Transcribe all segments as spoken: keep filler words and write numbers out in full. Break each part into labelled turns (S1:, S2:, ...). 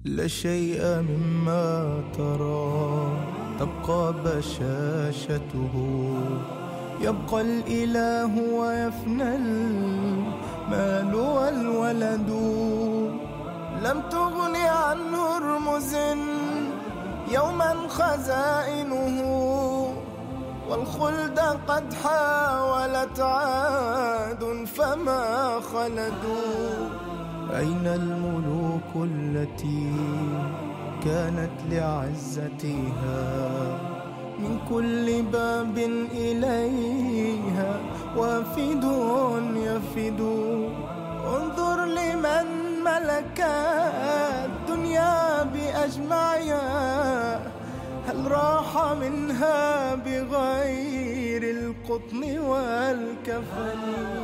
S1: لا شيء مما ترى تبقى بشاشته، يبقى الإله ويفنى المال والولد. لم تغن عنه رمز يوما خزائنه، والخلد قد حاولت عاد فما خلدوا. أين الملوك التي كانت لعزتها من كل باب إليها وافد يفد؟ انظر لمن ملك الدنيا بأجمعها، هل راح منها بغير القطن والكفن؟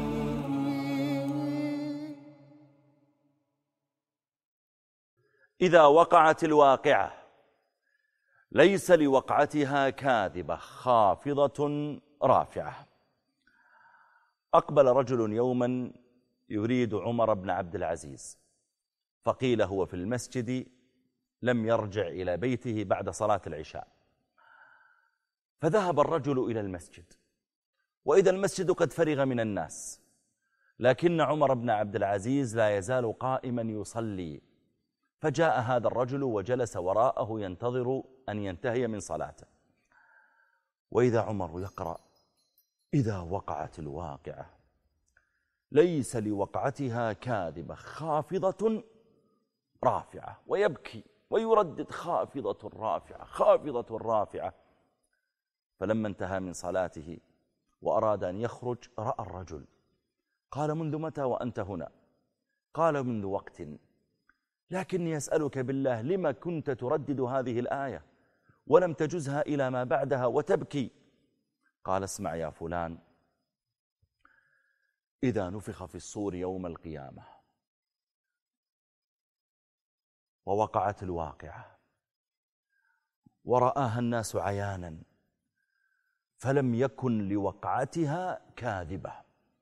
S2: إذا وقعت الواقعة ليس لوقعتها كاذبة خافضة رافعة. أقبل رجل يوما يريد عمر بن عبد العزيز، فقيل هو في المسجد لم يرجع إلى بيته بعد صلاة العشاء، فذهب الرجل إلى المسجد وإذا المسجد قد فرغ من الناس، لكن عمر بن عبد العزيز لا يزال قائما يصلي. فجاء هذا الرجل وجلس وراءه ينتظر أن ينتهي من صلاته، وإذا عمر يقرأ: إذا وقعت الواقعة ليس لوقعتها كاذبة خافضة رافعة، ويبكي ويردد: خافضة رافعة خافضة رافعة. فلما انتهى من صلاته وأراد أن يخرج رأى الرجل، قال: منذ متى وأنت هنا؟ قال: منذ وقت، لكني أسألك بالله لما كنت تردد هذه الآية ولم تجزها إلى ما بعدها وتبكي؟ قال: اسمع يا فلان، إذا نفخ في الصور يوم القيامة ووقعت الواقعة ورآها الناس عيانا فلم يكن لوقعتها كاذبة،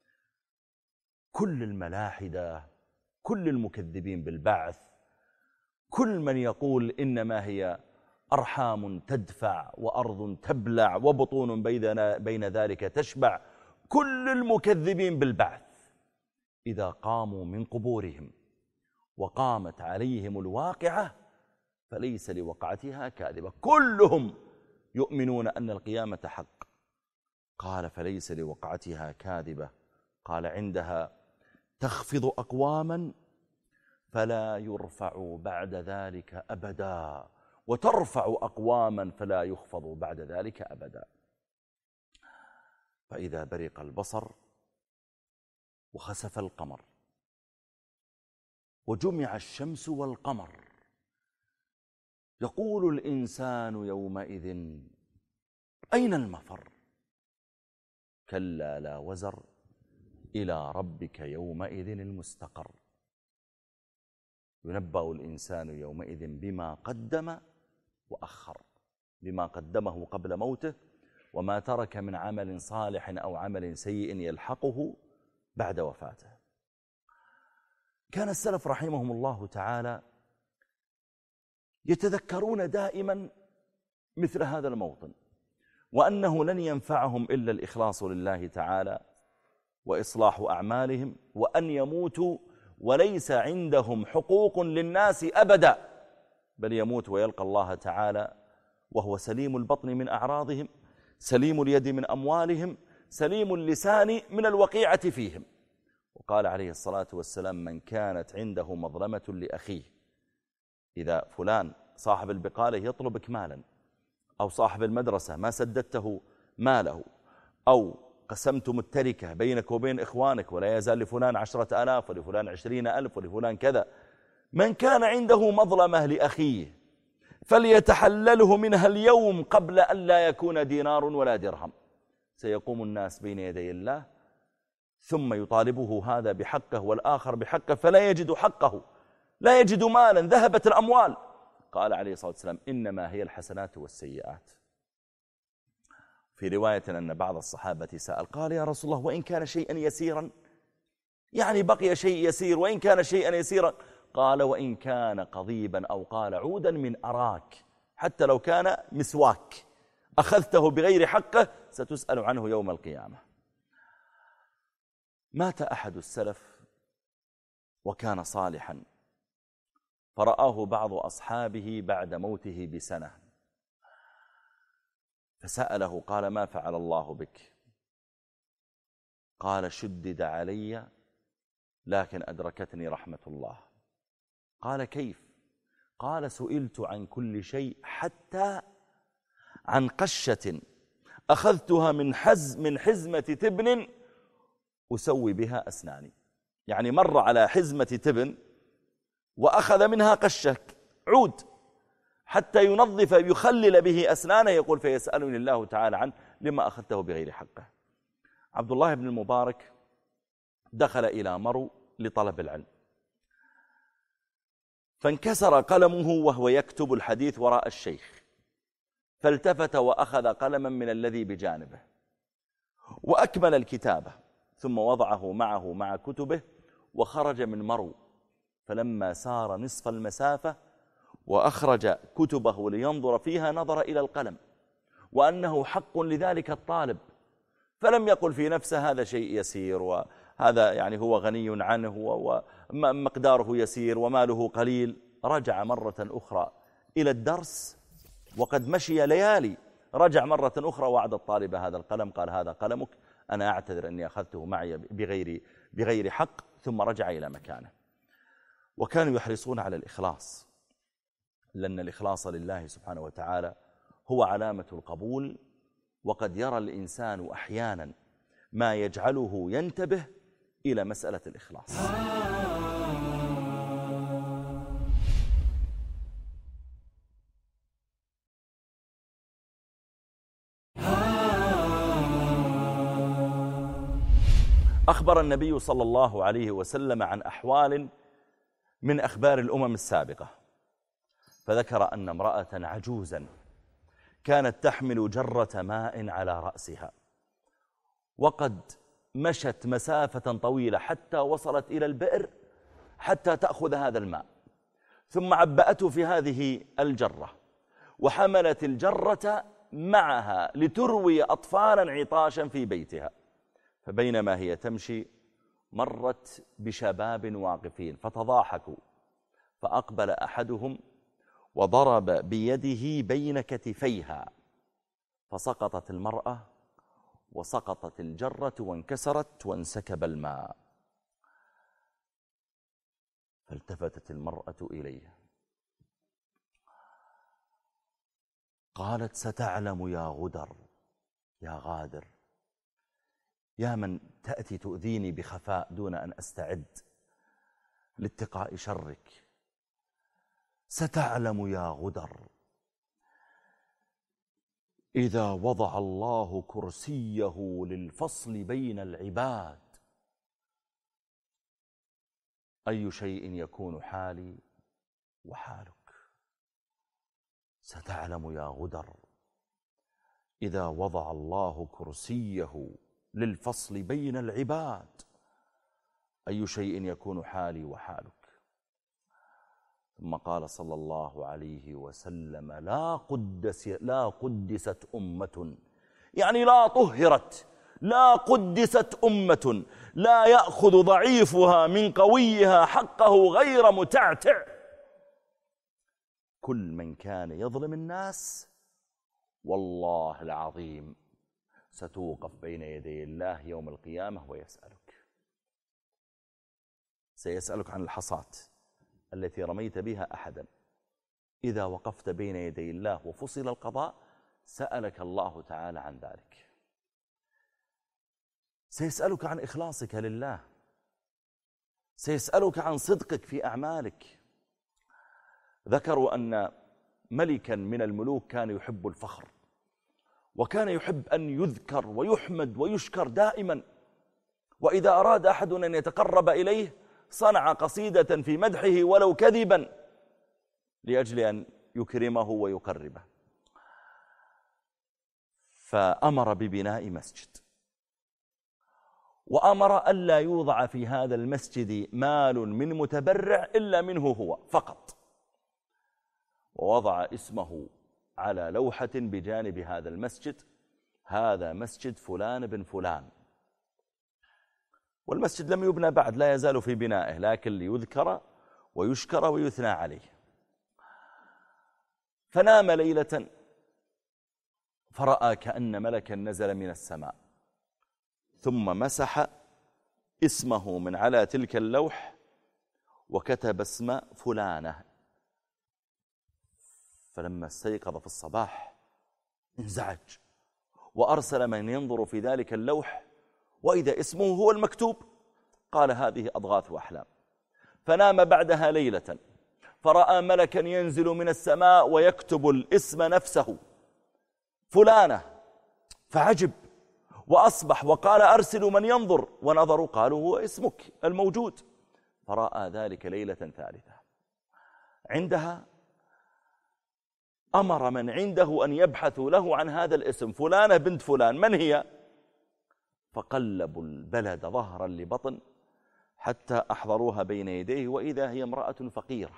S2: كل الملاحدة، كل المكذبين بالبعث، كل من يقول إنما هي أرحام تدفع وأرض تبلع وبطون بين ذلك تشبع، كل المكذبين بالبعث إذا قاموا من قبورهم وقامت عليهم الواقعة فليس لوقعتها كاذبة، كلهم يؤمنون أن القيامة حق. قال: فليس لوقعتها كاذبة. قال: عندها تخفض أقواما فلا يرفع بعد ذلك أبدا، وترفع أقواما فلا يخفض بعد ذلك أبدا. فإذا برق البصر وخسف القمر وجمع الشمس والقمر يقول الإنسان يومئذ أين المفر؟ كلا لا وزر إلى ربك يومئذ المستقر. ينبأ الإنسان يومئذ بما قدم وأخر، بما قدمه قبل موته وما ترك من عمل صالح أو عمل سيء يلحقه بعد وفاته. كان السلف رحمهم الله تعالى يتذكرون دائما مثل هذا الموطن، وأنه لن ينفعهم إلا الإخلاص لله تعالى وإصلاح أعمالهم، وأن يموتوا وليس عندهم حقوق للناس أبدا، بل يموت ويلقى الله تعالى وهو سليم البطن من أعراضهم، سليم اليد من أموالهم، سليم اللسان من الوقيعة فيهم. وقال عليه الصلاة والسلام: من كانت عنده مظلمة لأخيه، إذا فلان صاحب البقالة يطلبك مالا، أو صاحب المدرسة ما سددته ماله، أو قسمتم التركة بينك وبين إخوانك ولا يزال لفلان عشرة آلاف ولفلان عشرين ألف ولفلان كذا، من كان عنده مظلمة لأخيه فليتحلله منها اليوم قبل أن لا يكون دينار ولا درهم. سيقوم الناس بين يدي الله ثم يطالبه هذا بحقه والآخر بحقه فلا يجد حقه، لا يجد مالا، ذهبت الأموال. قال عليه الصلاة والسلام: إنما هي الحسنات والسيئات. في رواية أن بعض الصحابة سأل قال: يا رسول الله، وإن كان شيئا يسيرا، يعني بقي شيء يسير وإن كان شيئا يسيرا؟ قال وإن كان قضيبا أو قال عودا من أراك، حتى لو كان مسواك أخذته بغير حقه ستسأل عنه يوم القيامة. مات أحد السلف وكان صالحا، فرآه بعض أصحابه بعد موته بسنة، فسأله قال ما فعل الله بك؟ قال شدد علي لكن أدركتني رحمة الله. قال كيف؟ قال سئلت عن كل شيء حتى عن قشة أخذتها من حز من حزمة تبن أسوي بها أسناني. يعني مر على حزمة تبن وأخذ منها قشة عود حتى ينظف يخلل به أسنانه، يقول فيسألني الله تعالى عنه لما أخذته بغير حقه. عبد الله بن المبارك دخل إلى مرو لطلب العلم، فانكسر قلمه وهو يكتب الحديث وراء الشيخ، فالتفت وأخذ قلما من الذي بجانبه وأكمل الكتابة، ثم وضعه معه مع كتبه وخرج من مرو. فلما سار نصف المسافة وأخرج كتبه لينظر فيها نظر إلى القلم وأنه حق لذلك الطالب، فلم يقل في نفسه هذا شيء يسير وهذا يعني هو غني عنه ومقداره يسير وماله قليل. رجع مرة أخرى إلى الدرس وقد مشي ليالي، رجع مرة أخرى وعد الطالب هذا القلم، قال هذا قلمك، أنا أعتذر أني أخذته معي بغير, بغير حق، ثم رجع إلى مكانه. وكانوا يحرصون على الإخلاص، لأن الإخلاص لله سبحانه وتعالى هو علامة القبول. وقد يرى الإنسان أحيانا ما يجعله ينتبه إلى مسألة الإخلاص. أخبر النبي صلى الله عليه وسلم عن أحوال من أخبار الأمم السابقة، فذكر أن امرأة عجوزا كانت تحمل جرة ماء على رأسها، وقد مشت مسافة طويلة حتى وصلت إلى البئر حتى تأخذ هذا الماء، ثم عبأته في هذه الجرة وحملت الجرة معها لتروي أطفالا عطاشا في بيتها. فبينما هي تمشي مرت بشباب واقفين فتضاحكوا، فأقبل أحدهم وضرب بيده بين كتفيها فسقطت المرأة وسقطت الجرة وانكسرت وانسكب الماء. فالتفتت المرأة إليه قالت ستعلم يا غدر يا غادر، يا من تأتي تؤذيني بخفاء دون أن أستعد لاتقاء شرك، ستعلم يا غدر إذا وضع الله كرسيه للفصل بين العباد أي شيء يكون حالي وحالك. ستعلم يا غدر إذا وضع الله كرسيه للفصل بين العباد أي شيء يكون حالي وحالك. ثم قال صلى الله عليه وسلم لا قدس لا قدست أمة، يعني لا طهرت، لا قدست أمة لا يأخذ ضعيفها من قويها حقه غير متعتع. كل من كان يظلم الناس والله العظيم ستوقف بين يدي الله يوم القيامة ويسألك، سيسألك عن الحصاة التي رميت بها أحدا. إذا وقفت بين يدي الله وفصل القضاء سألك الله تعالى عن ذلك. سيسألك عن إخلاصك لله، سيسألك عن صدقك في أعمالك. ذكروا أن ملكا من الملوك كان يحب الفخر، وكان يحب أن يذكر ويحمد ويشكر دائما، وإذا أراد أحد أن يتقرب إليه صنع قصيدة في مدحه ولو كذبا لأجل أن يكرمه ويقربه. فأمر ببناء مسجد، وأمر ألا يوضع في هذا المسجد مال من متبرع إلا منه هو فقط، ووضع اسمه على لوحة بجانب هذا المسجد: هذا مسجد فلان بن فلان. والمسجد لم يبنى بعد، لا يزال في بنائه، لكن ليذكر ويشكر ويثنى عليه. فنام ليلة فرأى كأن ملكا نزل من السماء، ثم مسح اسمه من على تلك اللوح وكتب اسم فلانة. فلما استيقظ في الصباح انزعج وأرسل من ينظر في ذلك اللوح، وإذا اسمه هو المكتوب. قال: هذه أضغاث وأحلام. فنام بعدها ليلة فرأى ملكا ينزل من السماء ويكتب الاسم نفسه: فلانة. فعجب وأصبح وقال: أرسلوا من ينظر. ونظروا قالوا: هو اسمك الموجود. فرأى ذلك ليلة ثالثة. عندها أمر من عنده أن يبحثوا له عن هذا الاسم: فلانة بنت فلان، من هي؟ فقلبوا البلد ظهرا لبطن حتى أحضروها بين يديه، وإذا هي امرأة فقيرة.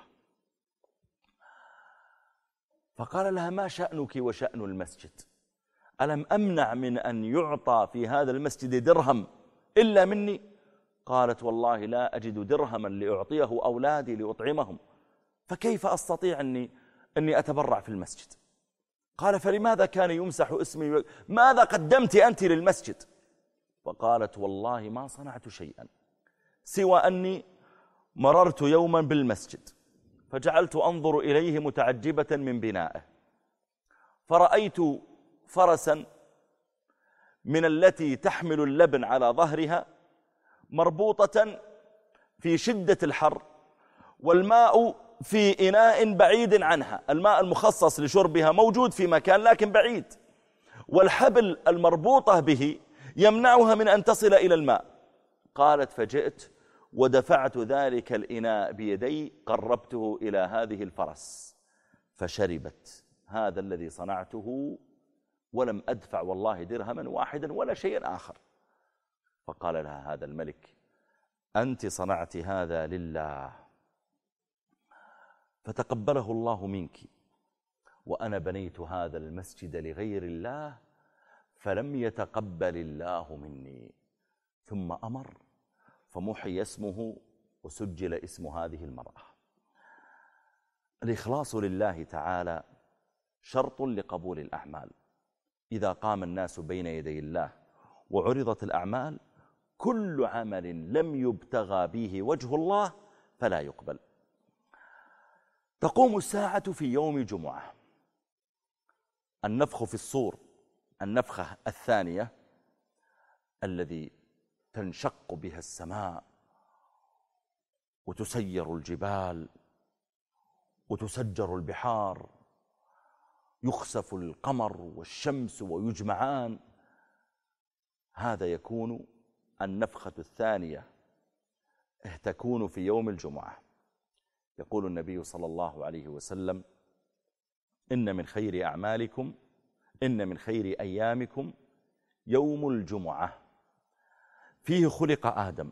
S2: فقال لها: ما شأنك وشأن المسجد؟ ألم أمنع من أن يعطى في هذا المسجد درهم إلا مني؟ قالت: والله لا أجد درهما لأعطيه أولادي لأطعمهم، فكيف أستطيع أني, أني أتبرع في المسجد؟ قال: فلماذا كان يمسح اسمي؟ ماذا قدمت أنت للمسجد؟ فقالت: والله ما صنعت شيئا سوى أني مررت يوما بالمسجد فجعلت أنظر إليه متعجبة من بنائه، فرأيت فرسا من التي تحمل اللبن على ظهرها مربوطة في شدة الحر، والماء في إناء بعيد عنها، الماء المخصص لشربها موجود في مكان لكن بعيد، والحبل المربوطة به يمنعها من أن تصل إلى الماء. قالت: فجئت ودفعت ذلك الإناء بيدي، قربته إلى هذه الفرس فشربت هذا الذي صنعته، ولم أدفع والله درهما واحدا ولا شيئا آخر. فقال لها هذا الملك: أنت صنعت هذا لله، فتقبله الله منك، وأنا بنيت هذا المسجد لغير الله فلم يتقبل الله مني. ثم أمر فمحي اسمه وسجل اسم هذه المرأة. الإخلاص لله تعالى شرط لقبول الأعمال. إذا قام الناس بين يدي الله وعرضت الأعمال، كل عمل لم يبتغى به وجه الله فلا يقبل. تقوم الساعة في يوم جمعة، النفخ في الصور، النفخة الثانية الذي تنشق بها السماء وتسير الجبال وتسجر البحار، يخسف القمر والشمس ويجمعان. هذا يكون النفخة الثانية، تكون في يوم الجمعة. يقول النبي صلى الله عليه وسلم: إن من خير أعمالكم إن من خير أيامكم يوم الجمعة، فيه خلق آدم،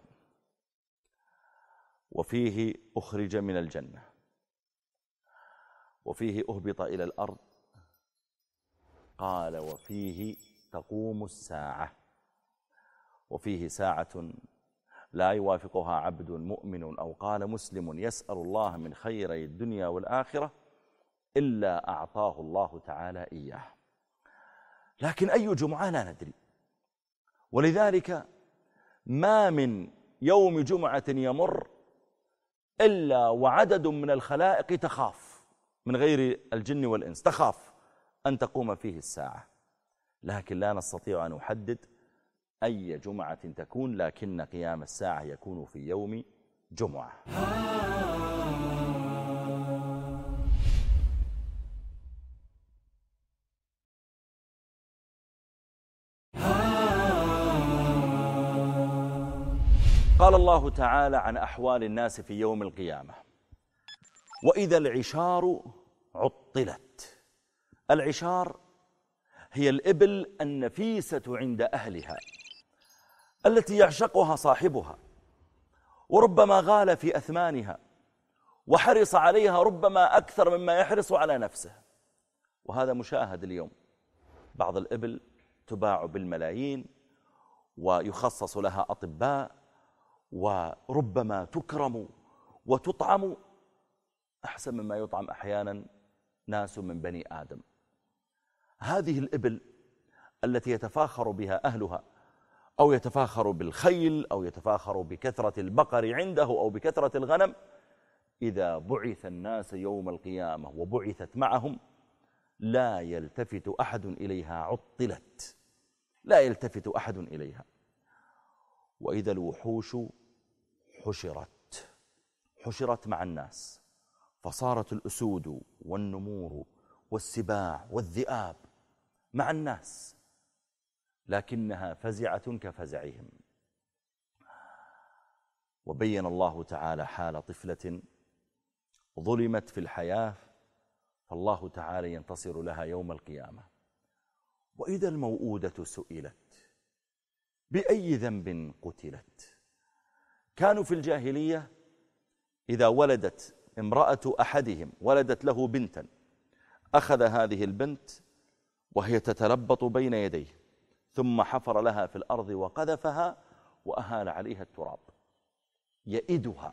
S2: وفيه أخرج من الجنة، وفيه أهبط إلى الأرض، قال وفيه تقوم الساعة، وفيه ساعة لا يوافقها عبد مؤمن أو قال مسلم يسأل الله من خيري الدنيا والآخرة إلا أعطاه الله تعالى إياه. لكن أي جمعة لا ندري، ولذلك ما من يوم جمعة يمر إلا وعدد من الخلائق تخاف، من غير الجن والإنس، تخاف أن تقوم فيه الساعة، لكن لا نستطيع أن نحدد أي جمعة تكون، لكن قيام الساعة يكون في يوم جمعة. قال الله تعالى عن أحوال الناس في يوم القيامة: وإذا العشار عطلت. العشار هي الإبل النفيسة عند أهلها، التي يعشقها صاحبها، وربما غال في أثمانها وحرص عليها ربما أكثر مما يحرص على نفسه. وهذا مشاهد اليوم، بعض الإبل تباع بالملايين ويخصص لها أطباء وربما تكرم وتطعم أحسن مما يطعم أحيانا ناس من بني آدم. هذه الإبل التي يتفاخر بها أهلها، أو يتفاخر بالخيل، أو يتفاخر بكثرة البقر عنده، أو بكثرة الغنم، إذا بعث الناس يوم القيامة وبعثت معهم لا يلتفت أحد إليها، عطلت، لا يلتفت أحد إليها. وإذا الوحوش حشرت حشرت مع الناس، فصارت الأسود والنمور والسباع والذئاب مع الناس، لكنها فزعة كفزعهم. وبين الله تعالى حال طفلة ظلمت في الحياة، فالله تعالى ينتصر لها يوم القيامة. وإذا الموءودة سئلت بأي ذنب قتلت. كانوا في الجاهلية إذا ولدت امرأة أحدهم، ولدت له بنتا، أخذ هذه البنت وهي تتلبط بين يديه، ثم حفر لها في الأرض وقذفها وأهال عليها التراب يئدها.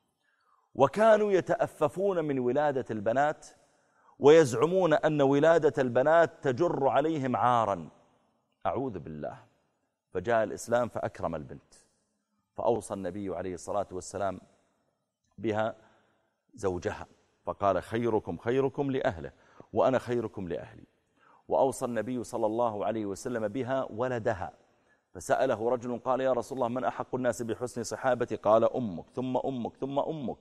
S2: وكانوا يتأففون من ولادة البنات، ويزعمون أن ولادة البنات تجر عليهم عارا. أعوذ بالله. فجاء الإسلام فأكرم البنت، فأوصى النبي عليه الصلاة والسلام بها زوجها، فقال خيركم خيركم لأهله وأنا خيركم لأهلي. وأوصى النبي صلى الله عليه وسلم بها ولدها، فسأله رجل قال يا رسول الله من أحق الناس بحسن صحابتي؟ قال أمك ثم أمك ثم أمك.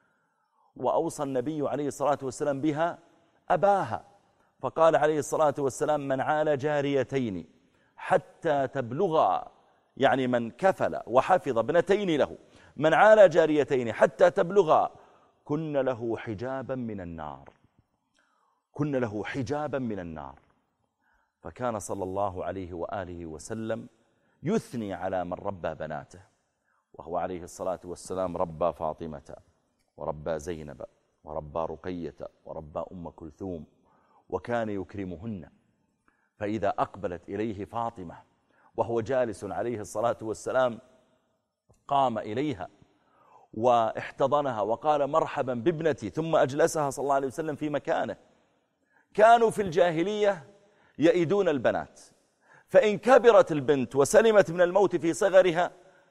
S2: وأوصى النبي عليه الصلاة والسلام بها أباها، فقال عليه الصلاة والسلام من عال جاريتين حتى تبلغا، يعني من كفل وحفظ ابنتين له، من عال جاريتين حتى تبلغا كن له حجابا من النار، كن له حجابا من النار. فكان صلى الله عليه وآله وسلم يثني على من ربى بناته، وهو عليه الصلاة والسلام ربى فاطمة وربى زينب وربى رقية وربى أم كلثوم، وكان يكرمهن. فإذا أقبلت إليه فاطمة وهو جالس عليه الصلاة والسلام قام إليها واحتضنها وقال مرحبا بابنتي، ثم أجلسها صلى الله عليه وسلم في مكانه. كانوا في الجاهلية يئدون البنات، فإن كبرت البنت وسلمت من الموت في صغرها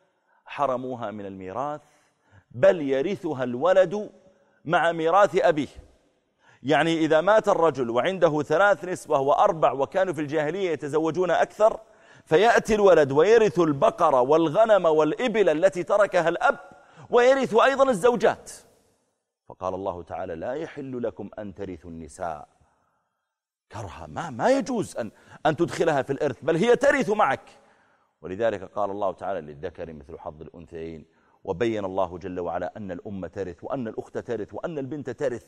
S2: حرموها من الميراث، بل يرثها الولد مع ميراث أبيه. يعني إذا مات الرجل وعنده ثلاث نسوة وأربع، وكانوا في الجاهلية يتزوجون أكثر، فيأتي الولد ويرث البقرة والغنم والإبل التي تركها الأب، ويرث أيضا الزوجات. فقال الله تعالى لا يحل لكم أن ترثوا النساء كرها، ما, ما يجوز أن, أن تدخلها في الإرث، بل هي ترث معك. ولذلك قال الله تعالى للذكر مثل حظ الأنثيين، وبين الله جل وعلا أن الأم ترث وأن الأخت ترث وأن البنت ترث،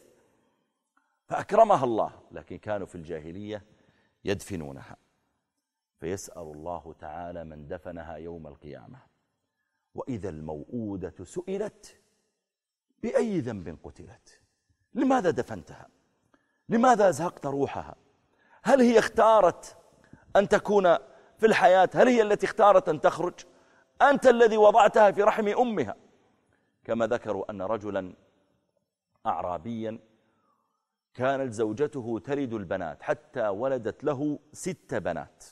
S2: فأكرمها الله. لكن كانوا في الجاهلية يدفنونها، فيسأل الله تعالى من دفنها يوم القيامة وإذا الموءودة سئلت بأي ذنب قتلت. لماذا دفنتها؟ لماذا أزهقت روحها؟ هل هي اختارت أن تكون في الحياة؟ هل هي التي اختارت أن تخرج؟ أنت الذي وضعتها في رحم أمها. كما ذكروا أن رجلا أعرابيا كانت زوجته تلد البنات حتى ولدت له ست بنات،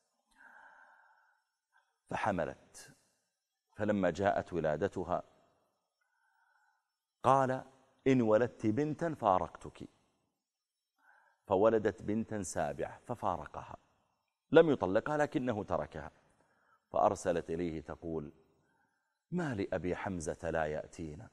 S2: فحملت، فلما جاءت ولادتها قال إن ولدت بنتا فارقتك، فولدت بنتا سابعة ففارقها، لم يطلقها لكنه تركها. فأرسلت إليه تقول ما لأبي حمزة لا يأتينا،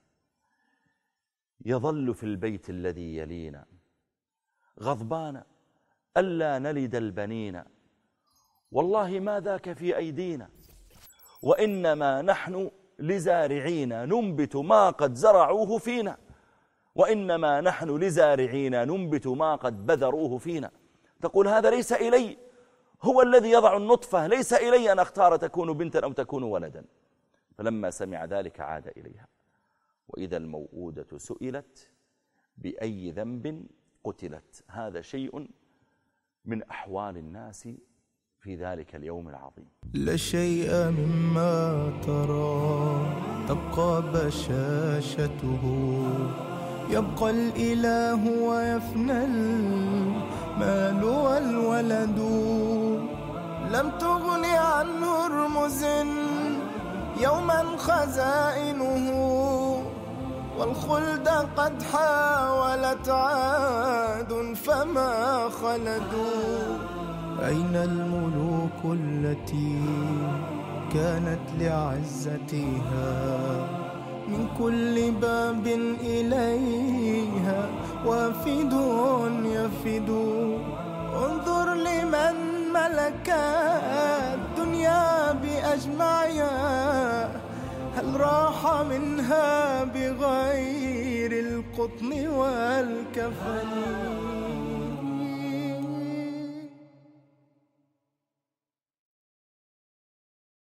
S2: يظل في البيت الذي يلينا، غضبان ألا نلد البنين، والله ما ذاك في أيدينا، وإنما نحن لزارعين ننبت ما قد زرعوه فينا، وإنما نحن لزارعين ننبت ما قد بذروه فينا. تقول هذا ليس إلي، هو الذي يضع النطفة، ليس إلي أن أختار تكون بنتا أو تكون ولدا. فلما سمع ذلك عاد إليها. وإذا الموءودة سئلت بأي ذنب قتلت. هذا شيء من أحوال الناس في ذلك اليوم العظيم.
S1: لا شيء مما ترى تبقى بشاشته، يبقى الإله ويفنى المال والولد. لم تغن عنه رمز يوما خزائنه، والخلد قد حاولت عاد فما خلدوا. أين الملوك التي كانت لعزتها من كل باب إليها وافد يفد؟ انظر لمن ملك الدنيا بأجمعها، هل راح منها بغير القطن والكفن؟